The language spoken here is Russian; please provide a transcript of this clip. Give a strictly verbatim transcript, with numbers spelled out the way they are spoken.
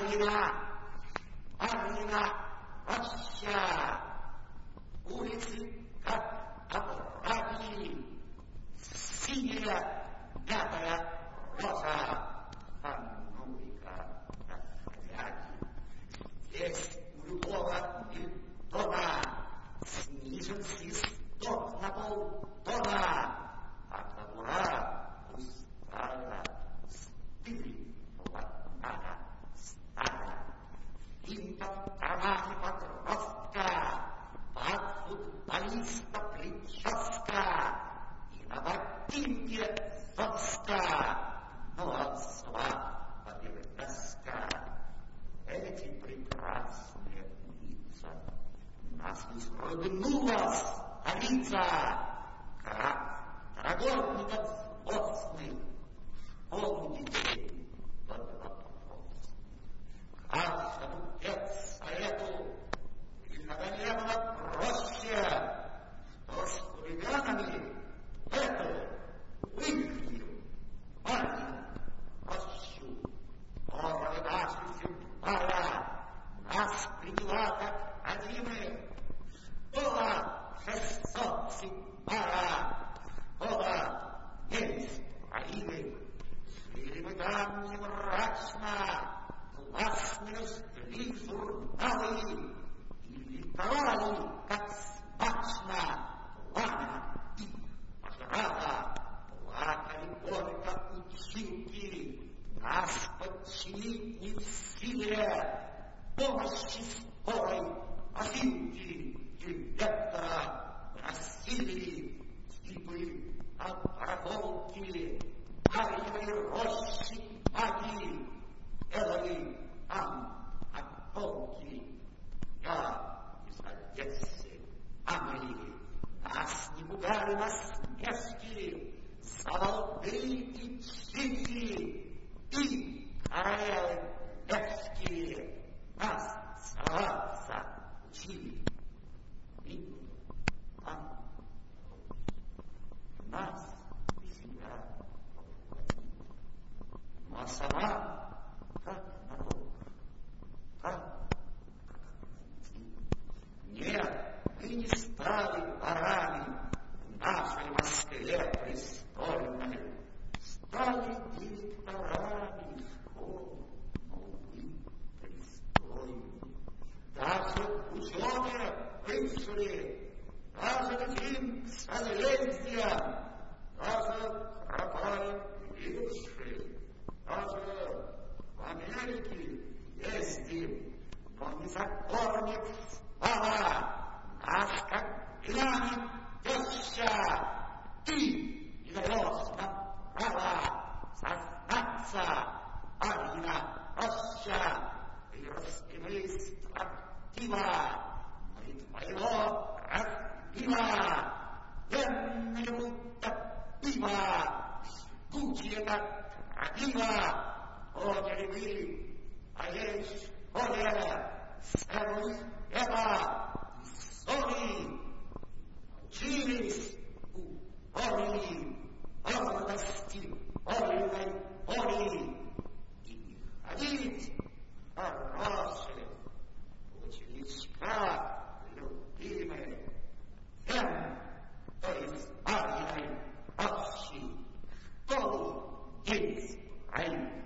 Арина, Арина, Роща, улицы, как овраги, синяя, пятая роза, а ну-ка, взгляди. Здесь у любого Ньютона снижен свисток на полтона, а кобура пустая, стырила надо стара. Финта в кармане подростка, под футболиста прическа, и на ботинке соска, ну от свадьбы доска. Эти прекрасные лица нас изрыгнула столица, как трагорников злостных, полудетей под вопрос. Каждому педсовету великолепно проще, что с хулиганами эту выхнию Марину прощу. Горы наши земная нас приняла как родимых. Было шестьсот седьмая года неисправимых. Жили мы там не мрачно, классные жгли журналы и ликовали, как смачно, пламя и пожрала. Плакали горько училки, нас подчинить не в силе, помощи скорой опилки директора просили, типы от барахолки, парили рощи маги, делали там оттолки. Я из Одессы, а мы нас не пугали насмешки, заволдыри и чики, и королевы левские нас целоваться учили. И там нас себя воплотили. Ну а сама, как народ, как нет, мы не стали ворами в нашей Москве престольной, стали директорами школ, но вы пристойны. Даже в ученые вышли, даже летим к созвездиям, даже кропаем вирши, даже в Америке ездим, но не за корник спала, нас как глянет теща, ты не даешь нам права сознаться, Арина Роща, ты распинись строптиво, но и твоего разбила, венные будто пиво, жгучие как крапива. Поняли вы, а есть школе сэру это истории, учились у Ори, гордости Ориной Ори, и ходить хорошие ученичка любимые, тем, то есть Ариной Рощи, школу есть,